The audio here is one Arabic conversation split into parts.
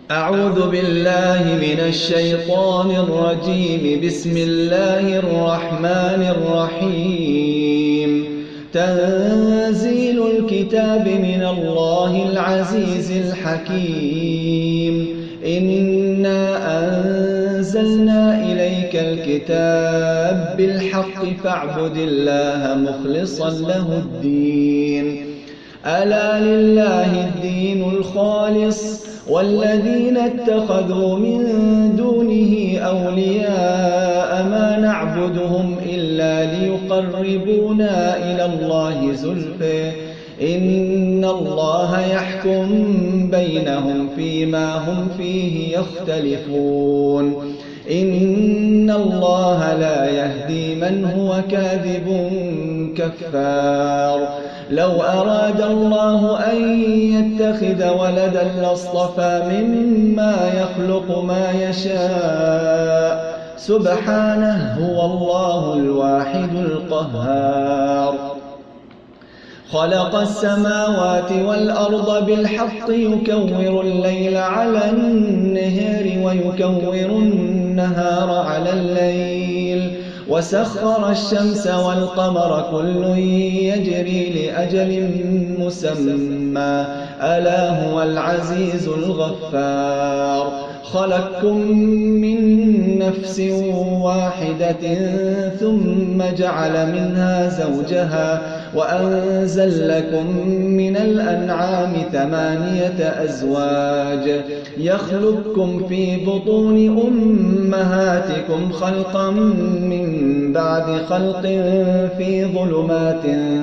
أعوذ بالله من الشيطان الرجيم. بسم الله الرحمن الرحيم. تنزيل الكتاب من الله العزيز الحكيم. إنا أنزلنا إليك الكتاب بالحق فاعبد الله مخلصا له الدين. ألا لله الدين الخالص والذين اتخذوا من دونه أولياء ما نعبدهم إلا ليقربونا إلى الله زلفى إن الله يحكم بينهم فيما هم فيه يختلفون. إن الله لا يهدي من هو كاذب كفار. لو أراد الله أن يتخذ ولدا لاصطفى مما يخلق ما يشاء سبحانه هو الله الواحد القهار. خلق السماوات والأرض بالحق يكور الليل على النهار ويكور النهار على الليل وسخر الشمس والقمر كل يجري لأجل مسمى ألا هو العزيز الغفار. خلقكم من نفس واحدة ثم جعل منها زوجها وأنزل لكم من الأنعام 8 أزواج يخلقكم في بطون أمهاتكم خلقا من بعد خلق في ظلمات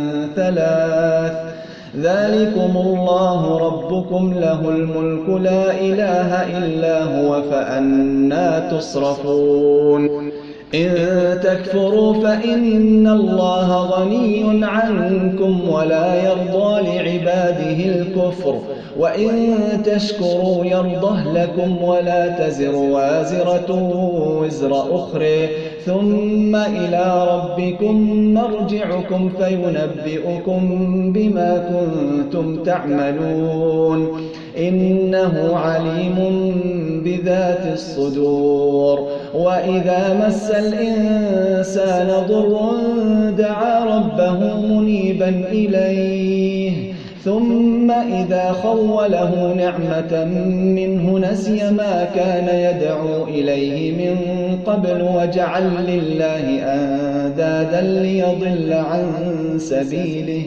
3 ذلكم الله ربكم له الملك لا إله إلا هو فأنى تصرفون. إن تكفروا فإن الله غني عنكم ولا يرضى لعباده الكفر وإن تشكروا يرضه لكم ولا تزر وازرة وزر أخرى ثم إلى ربكم مرجعكم فينبئكم بما كنتم تعملون إنه عليم بذات الصدور. وإذا مس الإنسان ضر دعا ربه منيبا إليه ثم إذا خوله نعمة منه نسي ما كان يدعو إليه من قبل وجعل لله أندادا ليضل عن سبيله.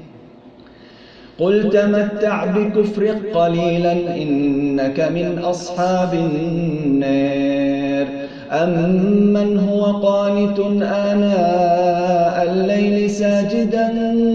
قل تمتع بكفرك قليلا إنك من أصحاب النار. أمن هو قانت آناء الليل ساجدا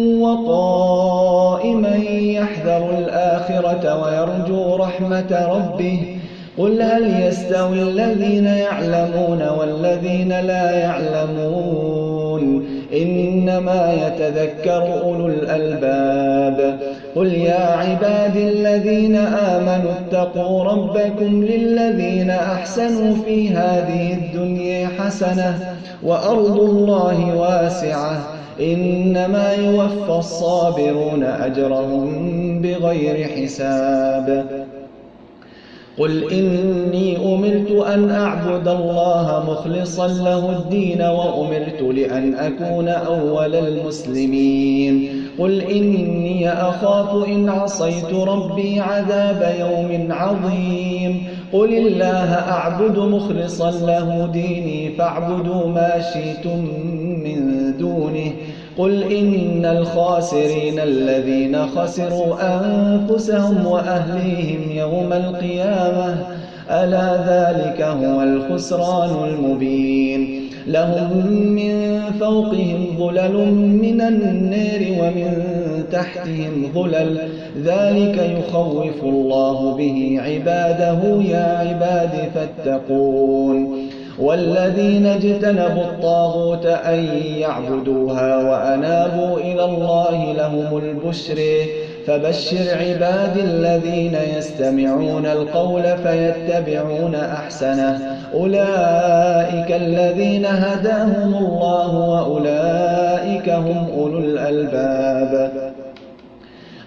وقائما يحذر الآخرة ويرجو رحمة ربه قل هل يستوي الذين يعلمون والذين لا يعلمون إنما يتذكر أولو الألباب. قل يا عبادي الذين آمنوا اتقوا ربكم للذين أحسنوا في هذه الدنيا حسنة وأرض الله واسعة إنما يوفى الصابرون أجرهم بغير حساب. قل إني أمرت أن أعبد الله مخلصا له الدين وأمرت لأن أكون أول المسلمين. قل إني أخاف إن عصيت ربي عذاب يوم عظيم. قل الله أعبد مخلصا له ديني فاعبدوا ما شئتم من دونه. قل إن الخاسرين الذين خسروا أنفسهم وأهليهم يوم القيامة ألا ذلك هو الخسران المبين. لهم من فوقهم ظلل من النار ومن تحتهم ظلل ذلك يخوف الله به عباده يا عباد فاتقون. والذين اجتنبوا الطاغوت أن يعبدوها وأنابوا إلى الله لهم البشر فبشر عبادي الذين يستمعون القول فيتبعون أحسنه أولئك الذين هداهم الله وأولئك هم أولو الألباب.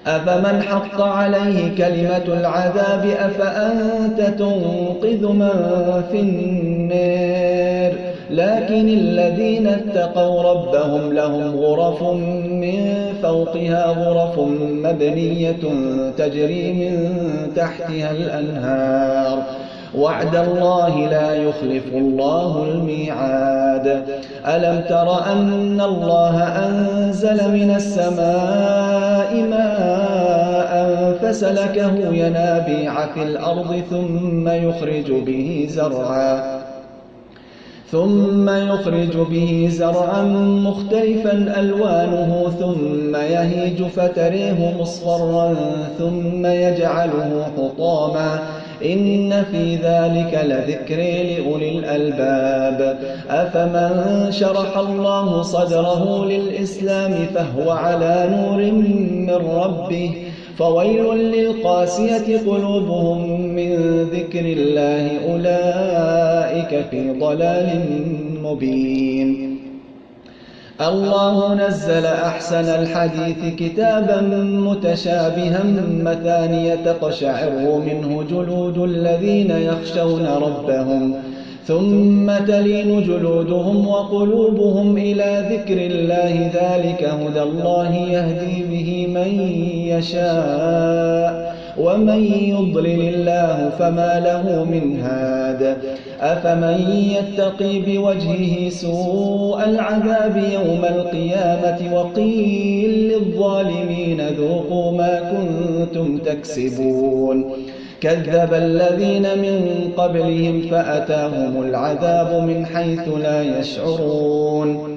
أفمن حق عليه كلمة العذاب أفأنت تنقذ من في النار لكن الذين اتقوا ربهم لهم غرف من فوقها غرف مبنية تجري من تحتها الأنهار وعد الله لا يخلف الله الميعاد ألم تر أن الله أنزل من السماء ماء فسلكه ينابيع في الأرض ثم يخرج به زرعا مختلفا ألوانه ثم يهيج فتريه مصفرا ثم يجعله حطاما إن في ذلك لذكر لأولي الألباب أفمن شرح الله صدره للإسلام فهو على نور من ربه فويل للقاسية قلوبهم من ذكر الله أولئك في ضلال مبين الله نزل أحسن الحديث كتابا متشابها مثانية تقشعر منه جلود الذين يخشون ربهم ثم تلين جلودهم وقلوبهم إلى ذكر الله ذلك هدى الله يهدي به من يشاء ومن يضلل الله فما له من هاد أفمن يتقي بوجهه سوء العذاب يوم القيامة وقيل للظالمين ذوقوا ما كنتم تكسبون كذب الذين من قبلهم فأتاهم العذاب من حيث لا يشعرون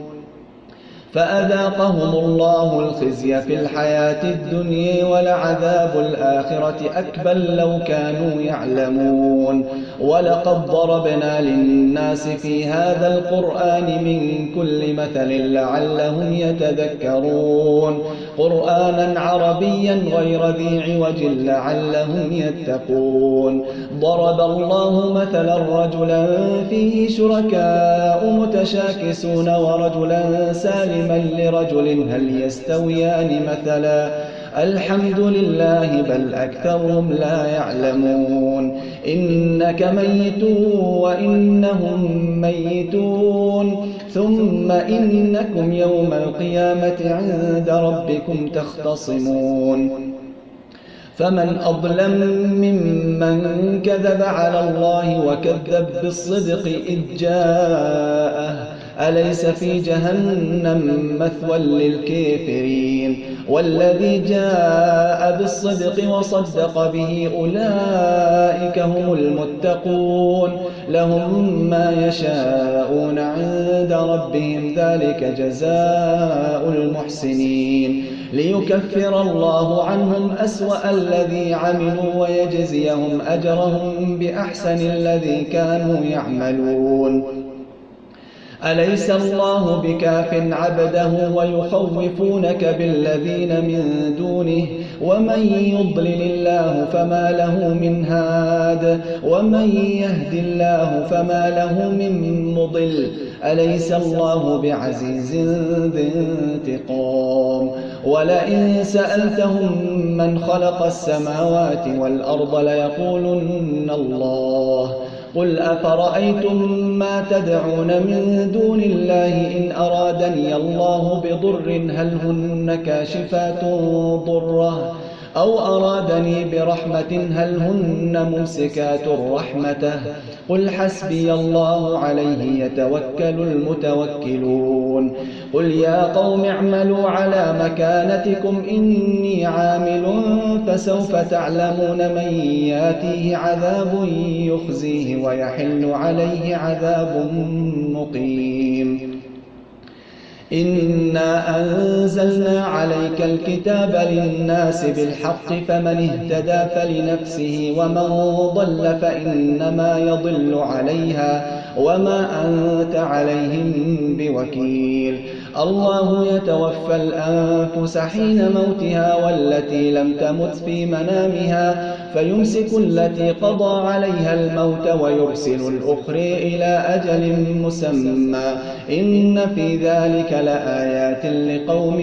فأذاقهم الله الخزي في الحياة الدنيا ولعذاب الآخرة أكبر لو كانوا يعلمون ولقد ضربنا للناس في هذا القرآن من كل مثل لعلهم يتذكرون قرآنا عربيا غير ذي عوج لعلهم يتقون ضرب الله مثلا رجلا فيه شركاء متشاكسون ورجلا سالما لرجل هل يستويان مثلا الحمد لله بل أكثرهم لا يعلمون إنك ميت وإنهم ميتون ثم إنكم يوم القيامة عند ربكم تختصمون فمن أظلم ممن كذب على الله وكذب بالصدق إذ جاءه أليس في جهنم مثوى للكافرين والذي جاء بالصدق وصدق به أولئك هم المتقون لهم ما يشاءون عند ربهم ذلك جزاء المحسنين ليكفر الله عنهم أسوأ الذي عملوا ويجزيهم أجرهم بأحسن الذي كانوا يعملون أليس الله بكاف عبده ويخوفونك بالذين من دونه ومن يضلل الله فما له من هاد ومن يهد الله فما له من مضل أليس الله بعزيز ذي انتقام ولئن سألتهم من خلق السماوات والأرض ليقولن الله قل أفرأيتم ما تدعون من دون الله إن أرادني الله بضر هل هن كاشفات ضره أو أرادني برحمة هل هن ممسكات رحمته قل حسبي الله عليه يتوكل المتوكلون قل يا قوم اعملوا على مكانتكم إني عامل فسوف تعلمون من ياتيه عذاب يخزيه ويحل عليه عذاب مقيم إنا أنزلنا عليك الكتاب للناس بالحق فمن اهتدى فلنفسه ومن ضل فإنما يضل عليها وما أنت عليهم بوكيل الله يتوفى الأنفس حين موتها والتي لم تمت في منامها فيمسك التي قضى عليها الموت ويرسل الأخرى إلى أجل مسمى إن في ذلك لآيات لقوم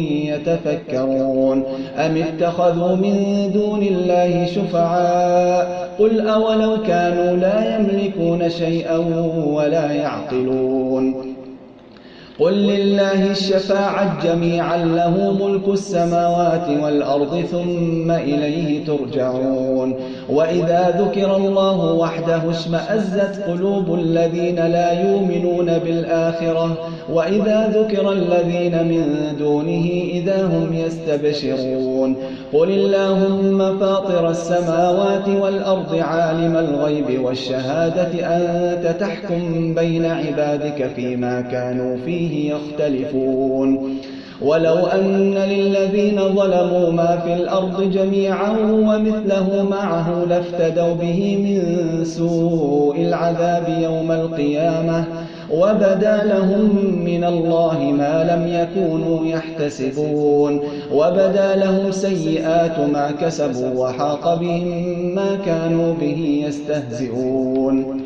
يتفكرون أم اتخذوا من دون الله شفعاء قل أولو كانوا لا يملكون شيئا ولا يعقلون قل لله الشفاعة جميعا له ملك السماوات والأرض ثم إليه ترجعون وإذا ذكر الله وحده اشمأزت قلوب الذين لا يؤمنون بالآخرة وإذا ذكر الذين من دونه إذا هم يستبشرون قل اللهم فاطر السماوات والأرض عالم الغيب والشهادة أنت تحكم بين عبادك فيما كانوا فيه يختلفون ولو أن للذين ظلموا ما في الأرض جميعا ومثله معه لافتدوا به من سوء العذاب يوم القيامة وبدا لهم من الله ما لم يكونوا يحتسبون وبدا لهم سيئات ما كسبوا وحاق بهم ما كانوا به يستهزئون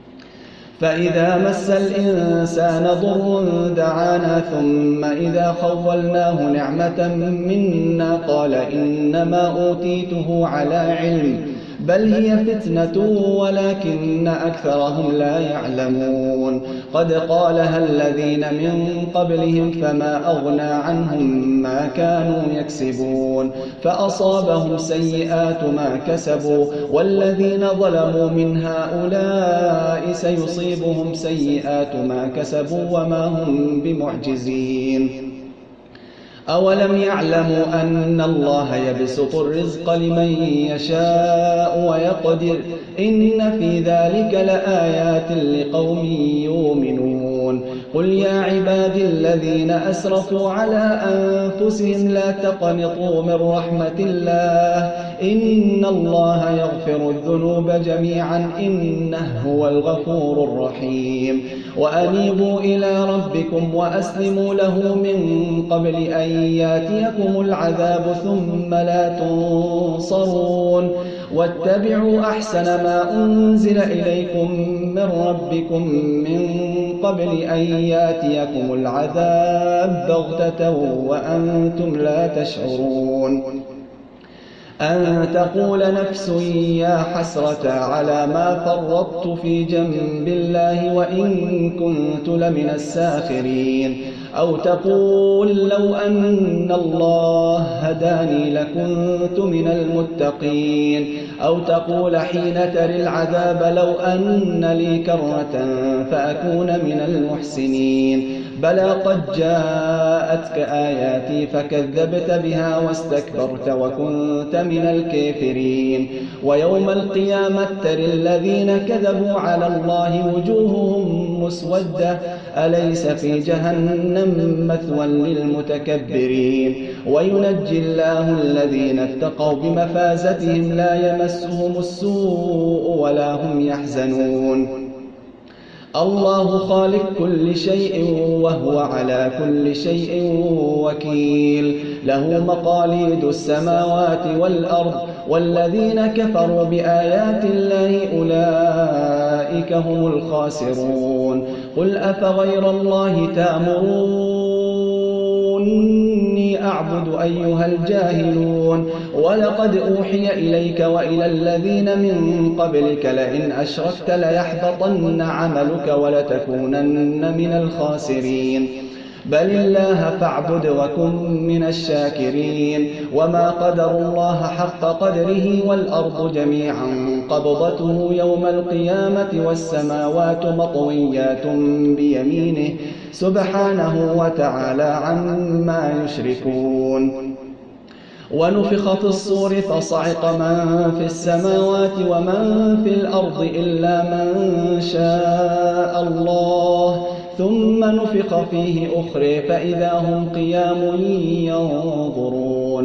فإذا مس الإنسان ضر دعانا ثم إذا خولناه نعمة منا قال إنما أوتيته على علم بل هي فتنة ولكن أكثرهم لا يعلمون قد قالها الذين من قبلهم فما أغنى عنهم ما كانوا يكسبون فأصابهم سيئات ما كسبوا والذين ظلموا من هؤلاء سيصيبهم سيئات ما كسبوا وما هم بمعجزين أولم يعلموا أن الله يبسط الرزق لمن يشاء ويقدر إن في ذلك لآيات لقوم يؤمنون قل يا عبادي الذين أسرفوا على أنفسهم لا تقنطوا من رحمة الله إن الله يغفر الذنوب جميعا إنه هو الغفور الرحيم وأنيبوا إلى ربكم وأسلموا له من قبل أن ياتيكم العذاب ثم لا تنصرون واتبعوا أحسن ما أنزل إليكم من ربكم من قبل أن ياتيكم العذاب بغتة وأنتم لا تشعرون أن تقول نفس يا حسرة على ما فرطت في جنب الله وإن كنت لمن الساخرين أو تقول لو أن الله هداني لكنت من المتقين أو تقول حين ترى العذاب لو أن لي كرة فأكون من المحسنين بلى قد جاءتك آياتي فكذبت بها واستكبرت وكنت من الكافرين ويوم القيامة ترى الذين كذبوا على الله وجوههم مسودة أليس في جهنم مثوى للمتكبرين وينجي الله الذين اتقوا بمفازتهم لا يمسهم السوء ولا هم يحزنون الله خالق كل شيء وهو على كل شيء وكيل له مقاليد السماوات والأرض والذين كفروا بآيات الله أولئك هم الخاسرون قل أفغير الله تأمروني أعبد أيها الجاهلون ولقد أوحي إليك وإلى الذين من قبلك لئن أشركت ليحبطن عملك ولتكونن من الخاسرين بل الله فاعبد وكن من الشاكرين وما قدر الله حق قدره والأرض جميعا قبضته يوم القيامة والسماوات مطويات بيمينه سبحانه وتعالى عما يشركون ونفخ في الصور فصعق من في السماوات ومن في الأرض إلا من شاء الله ثم نفخ فيه أخرى فإذا هم قيام ينظرون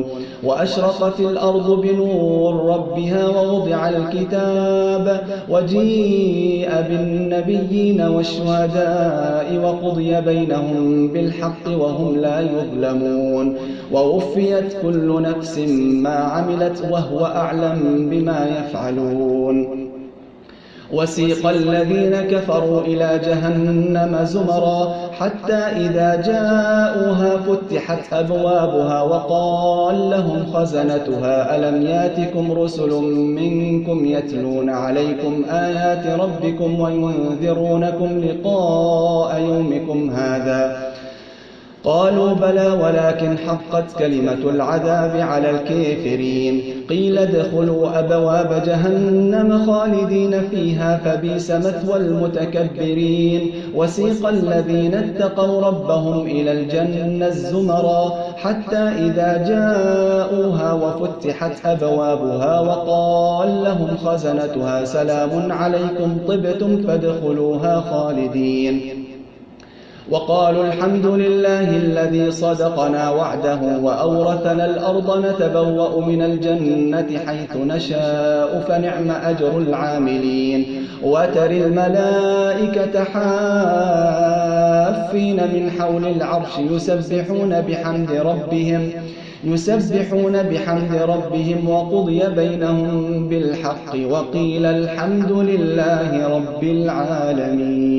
وأشرقت الأرض بنور ربها ووضع الكتاب وجيء بالنبيين والشهداء وقضي بينهم بالحق وهم لا يظلمون ووفيت كل نفس ما عملت وهو أعلم بما يفعلون وسيق الذين كفروا إلى جهنم زمرا حتى إذا جاءوها فتحت أبوابها وقال لهم خزنتها ألم ياتكم رسل منكم يتلون عليكم آيات ربكم وينذرونكم لقاء يومكم هذا قالوا بلى ولكن حقت كلمة العذاب على الكافرين قيل ادخلوا أبواب جهنم خالدين فيها فبئس مثوى المتكبرين وسيق الذين اتقوا ربهم إلى الجنة زمرا حتى إذا جاءوها وفتحت أبوابها وقال لهم خزنتها سلام عليكم طبتم فادخلوها خالدين وقالوا الحمد لله الذي صدقنا وعده وأورثنا الأرض نتبوأ من الجنة حيث نشاء فنعم أجر العاملين وتر الملائكة حافين من حول العرش يسبحون بحمد ربهم وقضي بينهم بالحق وقيل الحمد لله رب العالمين.